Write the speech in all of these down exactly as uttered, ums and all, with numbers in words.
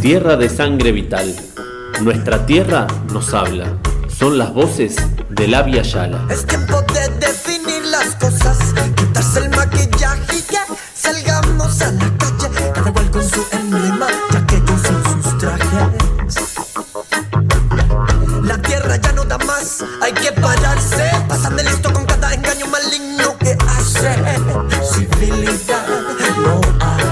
Tierra de sangre vital. Nuestra tierra nos habla. Son las voces de Labia Yala. Es tiempo de definir las cosas, quitarse el maquillaje y que salgamos a la calle, cada cual con su emblema, ya que ellos son sus trajes. La tierra ya no da más, hay que pararse, pasan de listo con cada engaño maligno que hace. Civilidad no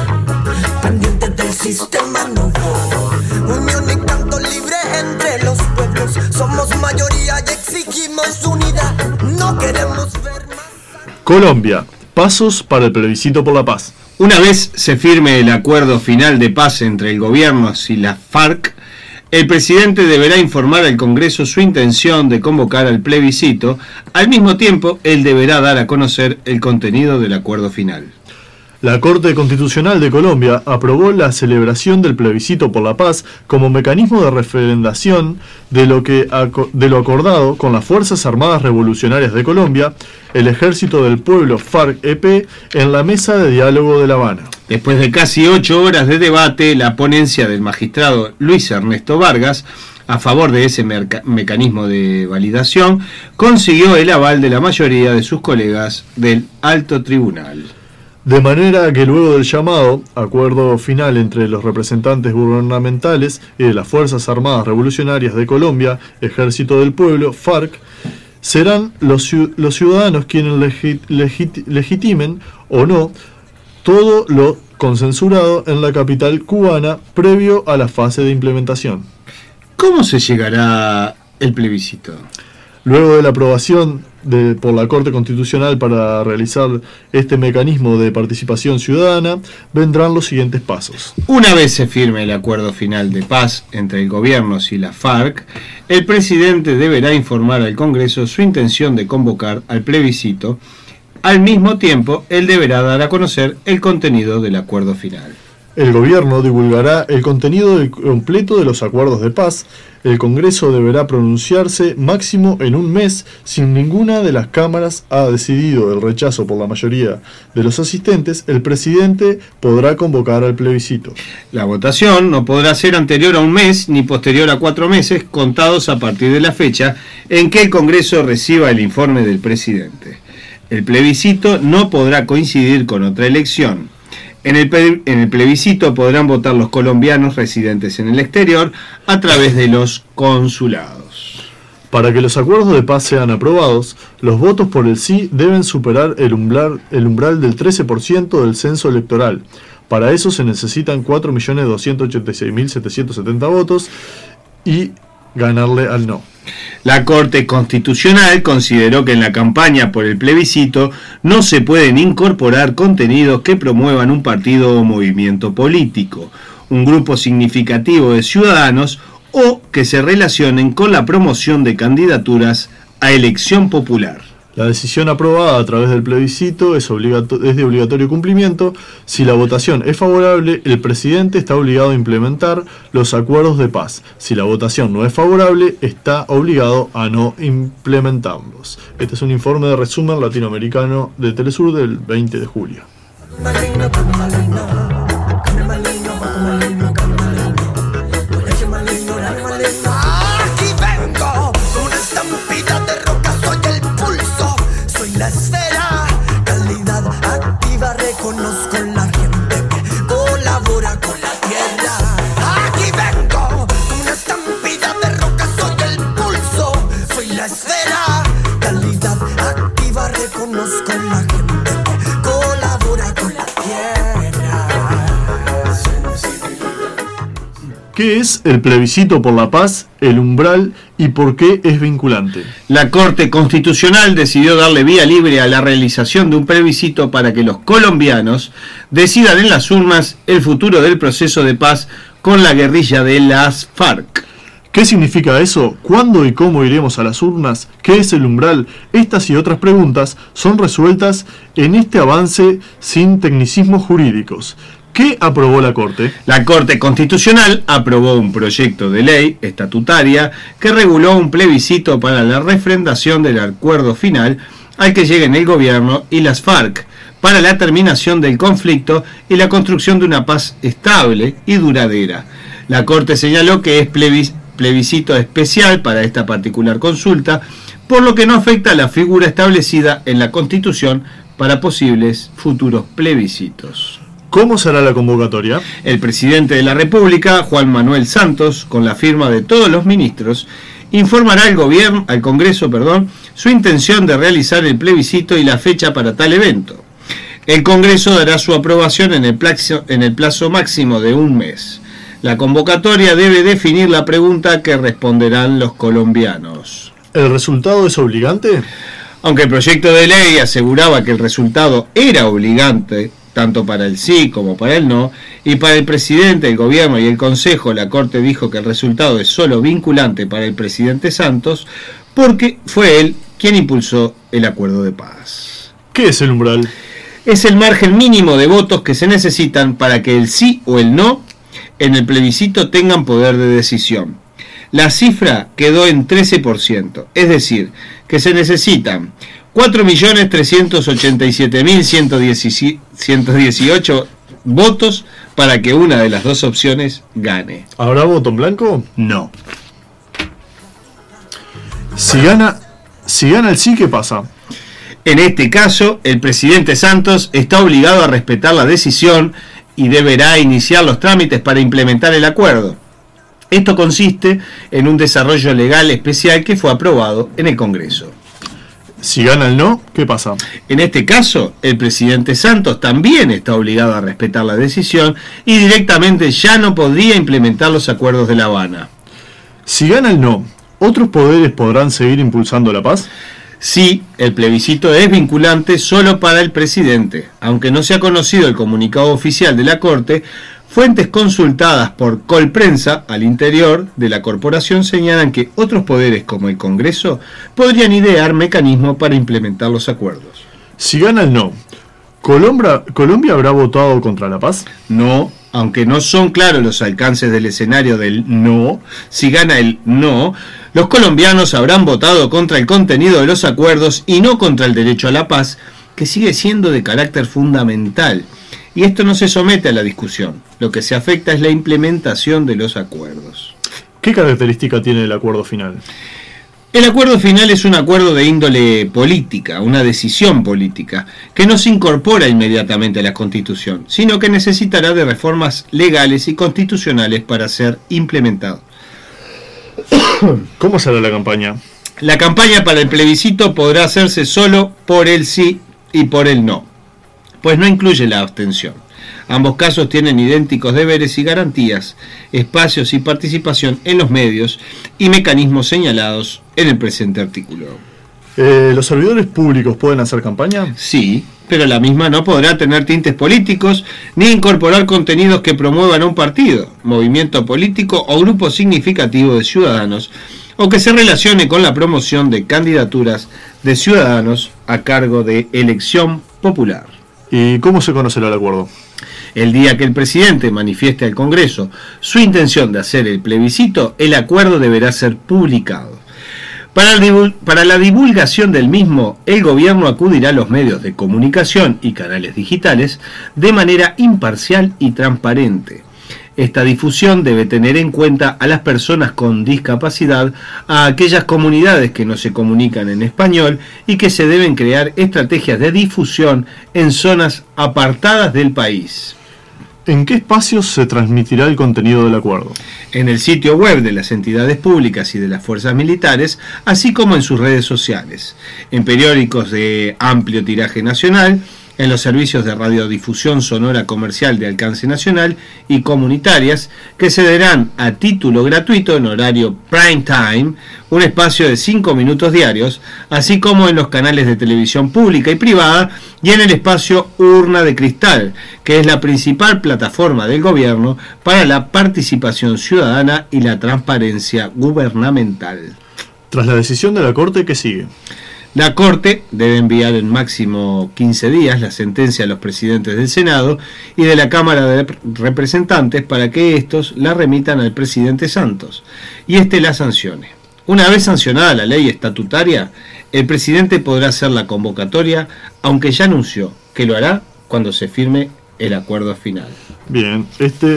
hay, pendiente del sistema no hay. Unión y canto libre entre los pueblos, somos mayoría y exigimos unidad, no queremos ver más. Colombia, pasos para el plebiscito por la paz. Una vez se firme el acuerdo final de paz entre el gobierno y la FARC, el presidente deberá informar al Congreso su intención de convocar al plebiscito. Al mismo tiempo, él deberá dar a conocer el contenido del acuerdo final. La Corte Constitucional de Colombia aprobó la celebración del plebiscito por la paz como mecanismo de referendación de lo, que, de lo acordado con las Fuerzas Armadas Revolucionarias de Colombia, el Ejército del Pueblo FARC-E P, en la Mesa de Diálogo de La Habana. Después de casi ocho horas de debate, la ponencia del magistrado Luis Ernesto Vargas, a favor de ese merca- mecanismo de validación, consiguió el aval de la mayoría de sus colegas del Alto Tribunal. De manera que luego del llamado acuerdo final entre los representantes gubernamentales y de las Fuerzas Armadas Revolucionarias de Colombia, Ejército del Pueblo, FARC, serán los, los ciudadanos quienes legit, legit, legitimen o no todo lo consensuado en la capital cubana previo a la fase de implementación. ¿Cómo se llegará el plebiscito? Luego de la aprobación de, por la Corte Constitucional para realizar este mecanismo de participación ciudadana, vendrán los siguientes pasos. Una vez se firme el acuerdo final de paz entre el gobierno y la FARC, el presidente deberá informar al Congreso su intención de convocar al plebiscito. Al mismo tiempo, él deberá dar a conocer el contenido del acuerdo final. El gobierno divulgará el contenido del completo de los acuerdos de paz. El Congreso deberá pronunciarse máximo en un mes. Si ninguna de las cámaras ha decidido el rechazo por la mayoría de los asistentes, el presidente podrá convocar al plebiscito. La votación no podrá ser anterior a un mes ni posterior a cuatro meses, contados a partir de la fecha en que el Congreso reciba el informe del presidente. El plebiscito no podrá coincidir con otra elección. En el, en el plebiscito podrán votar los colombianos residentes en el exterior a través de los consulados. Para que los acuerdos de paz sean aprobados, los votos por el sí deben superar el umbral, el umbral del trece por ciento del censo electoral. Para eso se necesitan cuatro millones doscientos ochenta y seis mil setecientos setenta votos y ganarle al no. La Corte Constitucional consideró que en la campaña por el plebiscito no se pueden incorporar contenidos que promuevan un partido o movimiento político, un grupo significativo de ciudadanos o que se relacionen con la promoción de candidaturas a elección popular. La decisión aprobada a través del plebiscito es, obligato- es de obligatorio cumplimiento. Si la votación es favorable, el presidente está obligado a implementar los acuerdos de paz. Si la votación no es favorable, está obligado a no implementarlos. Este es un informe de resumen latinoamericano de Telesur del veinte de julio. La esfera, calidad activa, reconozco la gente que colabora con la tierra. Aquí vengo, con una estampida de roca, soy el pulso. Soy la esfera, calidad activa, reconozco la gente que colabora con la tierra. ¿Qué es el plebiscito por la paz, el umbral y por qué es vinculante? La Corte Constitucional decidió darle vía libre a la realización de un plebiscito para que los colombianos decidan en las urnas el futuro del proceso de paz con la guerrilla de las FARC. ¿Qué significa eso? ¿Cuándo y cómo iremos a las urnas? ¿Qué es el umbral? Estas y otras preguntas son resueltas en este avance sin tecnicismos jurídicos. ¿Qué aprobó la Corte? La Corte Constitucional aprobó un proyecto de ley estatutaria que reguló un plebiscito para la refrendación del acuerdo final al que lleguen el gobierno y las FARC para la terminación del conflicto y la construcción de una paz estable y duradera. La Corte señaló que es plebis, plebiscito especial para esta particular consulta, por lo que no afecta a la figura establecida en la Constitución para posibles futuros plebiscitos. ¿Cómo será la convocatoria? El presidente de la República, Juan Manuel Santos, con la firma de todos los ministros, informará al gobierno, al Congreso, perdón, su intención de realizar el plebiscito y la fecha para tal evento. El Congreso dará su aprobación en el plazo, en el plazo máximo de un mes. La convocatoria debe definir la pregunta que responderán los colombianos. ¿El resultado es obligante? Aunque el proyecto de ley aseguraba que el resultado era obligante, tanto para el sí como para el no, y para el presidente, el gobierno y el consejo, la Corte dijo que el resultado es solo vinculante para el presidente Santos, porque fue él quien impulsó el acuerdo de paz. ¿Qué es el umbral? Es el margen mínimo de votos que se necesitan para que el sí o el no en el plebiscito tengan poder de decisión. La cifra quedó en trece por ciento, es decir, que se necesitan cuatro millones trescientos ochenta y siete mil ciento dieciocho votos para que una de las dos opciones gane. ¿Habrá voto en blanco? No. Si gana, si gana el sí, ¿qué pasa? En este caso, el presidente Santos está obligado a respetar la decisión y deberá iniciar los trámites para implementar el acuerdo. Esto consiste en un desarrollo legal especial que fue aprobado en el Congreso. Si gana el no, ¿qué pasa? En este caso, el presidente Santos también está obligado a respetar la decisión y directamente ya no podría implementar los acuerdos de La Habana. Si gana el no, ¿otros poderes podrán seguir impulsando la paz? Sí, el plebiscito es vinculante solo para el presidente. Aunque no se ha conocido el comunicado oficial de la Corte, fuentes consultadas por Colprensa al interior de la corporación señalan que otros poderes como el Congreso podrían idear mecanismos para implementar los acuerdos. Si gana el no, ¿Colombia, ¿Colombia habrá votado contra la paz? No, aunque no son claros los alcances del escenario del no, si gana el no, los colombianos habrán votado contra el contenido de los acuerdos y no contra el derecho a la paz, que sigue siendo de carácter fundamental. Y esto no se somete a la discusión. Lo que se afecta es la implementación de los acuerdos. ¿Qué característica tiene el acuerdo final? El acuerdo final es un acuerdo de índole política, una decisión política, que no se incorpora inmediatamente a la Constitución, sino que necesitará de reformas legales y constitucionales para ser implementado. ¿Cómo será la campaña? La campaña para el plebiscito podrá hacerse solo por el sí y por el no, pues no incluye la abstención. Ambos casos tienen idénticos deberes y garantías, espacios y participación en los medios y mecanismos señalados en el presente artículo. Eh, ¿Los servidores públicos pueden hacer campaña? Sí, pero la misma no podrá tener tintes políticos ni incorporar contenidos que promuevan a un partido, movimiento político o grupo significativo de ciudadanos, o que se relacione con la promoción de candidaturas de ciudadanos a cargo de elección popular. ¿Y cómo se conocerá el acuerdo? El día que el presidente manifieste al Congreso su intención de hacer el plebiscito, el acuerdo deberá ser publicado. Para, el, para la divulgación del mismo, el gobierno acudirá a los medios de comunicación y canales digitales de manera imparcial y transparente. Esta difusión debe tener en cuenta a las personas con discapacidad, a aquellas comunidades que no se comunican en español y que se deben crear estrategias de difusión en zonas apartadas del país. ¿En qué espacios se transmitirá el contenido del acuerdo? En el sitio web de las entidades públicas y de las fuerzas militares, así como en sus redes sociales, en periódicos de amplio tiraje nacional, en los servicios de radiodifusión sonora comercial de alcance nacional y comunitarias, que cederán a título gratuito en horario prime time un espacio de cinco minutos diarios, así como en los canales de televisión pública y privada y en el espacio Urna de Cristal, que es la principal plataforma del gobierno para la participación ciudadana y la transparencia gubernamental. Tras la decisión de la Corte, ¿qué sigue? La Corte debe enviar en máximo quince días la sentencia a los presidentes del Senado y de la Cámara de Representantes para que estos la remitan al presidente Santos y éste la sancione. Una vez sancionada la ley estatutaria, el presidente podrá hacer la convocatoria, aunque ya anunció que lo hará cuando se firme el acuerdo final. Bien, este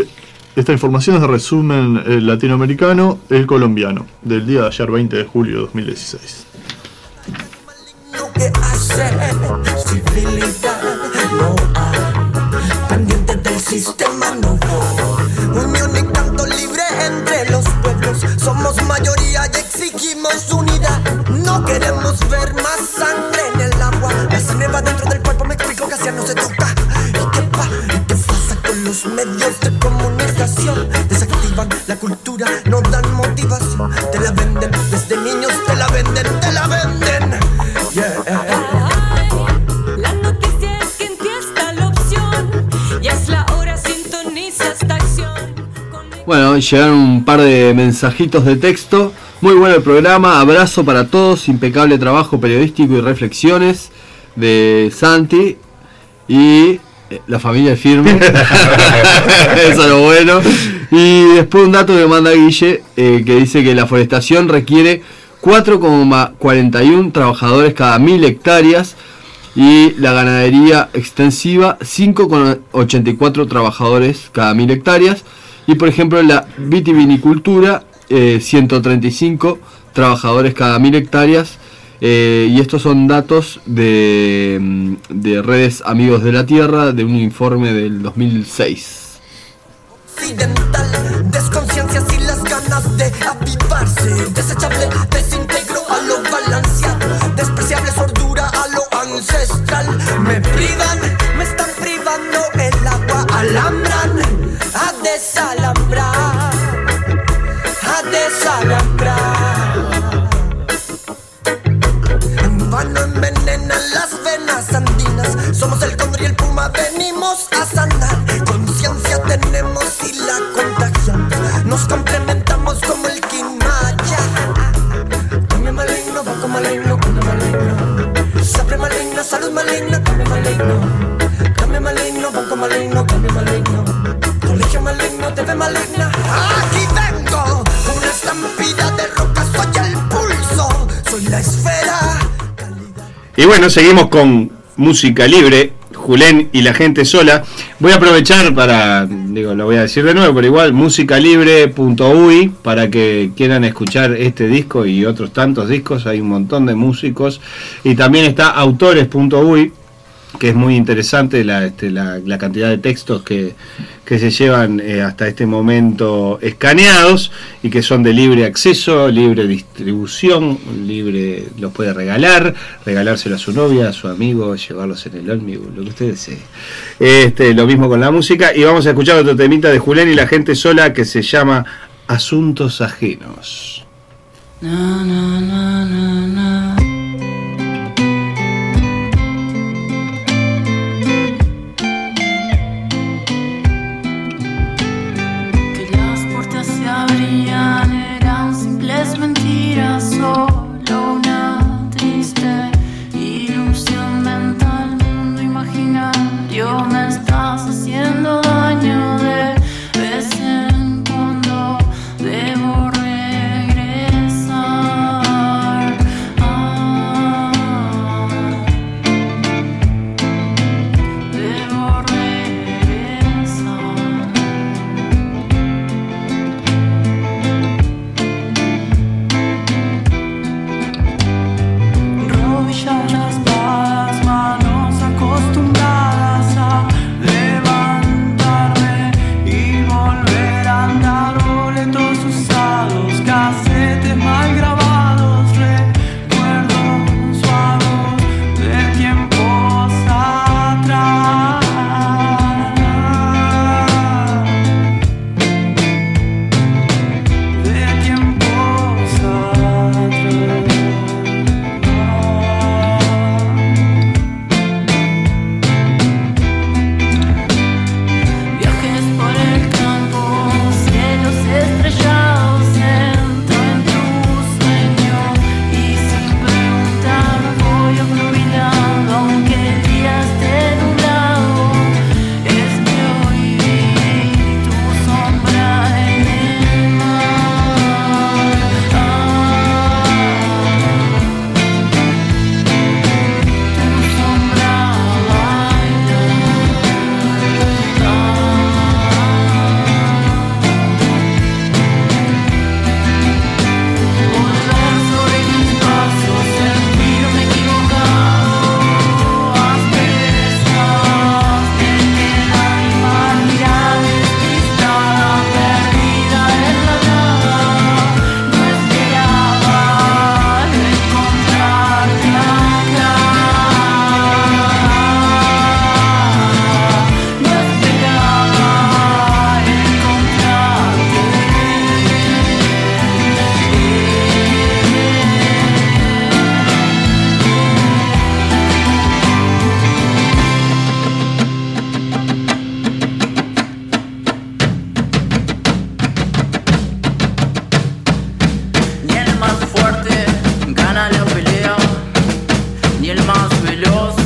esta información es de resumen eh, latinoamericano, El Colombiano, del día de ayer, veinte de julio de dos mil dieciséis. Que hacer civilidad no hay, pendiente del sistema no voy. Unión y canto libre entre los pueblos, somos mayoría y exigimos unidad. No queremos ver más sangre en el agua, la sangre va dentro del cuerpo, me explico que así no se toca. ¿Y qué va? ¿Y qué pasa con los medios de comunicación? Desactivan la cultura, no dan motivación, te la venden, desde niños te la venden, te la venden. Yeah. La noticia es que en ti está la opción, ya es la hora, sintoniza esta acción. Bueno, llegaron un par de mensajitos de texto. Muy bueno el programa, abrazo para todos, impecable trabajo periodístico y reflexiones de Santi y la familia firme. Eso es lo bueno. Y después un dato que manda Guille, eh, que dice que la forestación requiere cuatro coma cuarenta y uno trabajadores cada mil hectáreas y la ganadería extensiva cinco coma ochenta y cuatro trabajadores cada mil hectáreas y por ejemplo la vitivinicultura eh, ciento treinta y cinco trabajadores cada mil hectáreas eh, y estos son datos de, de Redes Amigos de la Tierra de un informe del dos mil seis. Occidental, desconciencias y las ganas de avivarse, desechable, desintegro a lo balanceado, despreciable sordura a lo ancestral. Me privan, me están privando el agua, alambran, a desalambrar, a desalambrar. En vano envenenan las venas andinas, somos el cóndor y el puma, venimos a sanar. Conciencia tenemos y la contagiamos, nos complementamos como el Quimaya. Cambio maligno, banco maligno, cambio maligno, siempre maligno, salud maligna, cambio maligno, cambio maligno, banco maligno, cambio maligno, colegio maligno, T V maligna. Aquí vengo con una estampida de rocas, soy el pulso, soy la esfera. Y bueno, seguimos con música libre. Julen y la gente sola. Voy a aprovechar para, digo, lo voy a decir de nuevo, pero igual, musicalibre punto u i para que quieran escuchar este disco y otros tantos discos. Hay un montón de músicos. Y también está autores punto u i, que es muy interesante la, este, la, la cantidad de textos que, que se llevan eh, hasta este momento escaneados y que son de libre acceso, libre distribución, libre, los puede regalar, regalárselo a su novia, a su amigo, llevarlos en el ómnibus, lo que usted desee. Este, lo mismo con la música, y vamos a escuchar otro temita de Julen y la gente sola que se llama Asuntos Ajenos. Na, na, na, na, na. Eran simples mentiras, solo una triste ilusión mental, mundo imaginario. Me estás haciendo daño, de vez en cuando debo regresar. Ah. los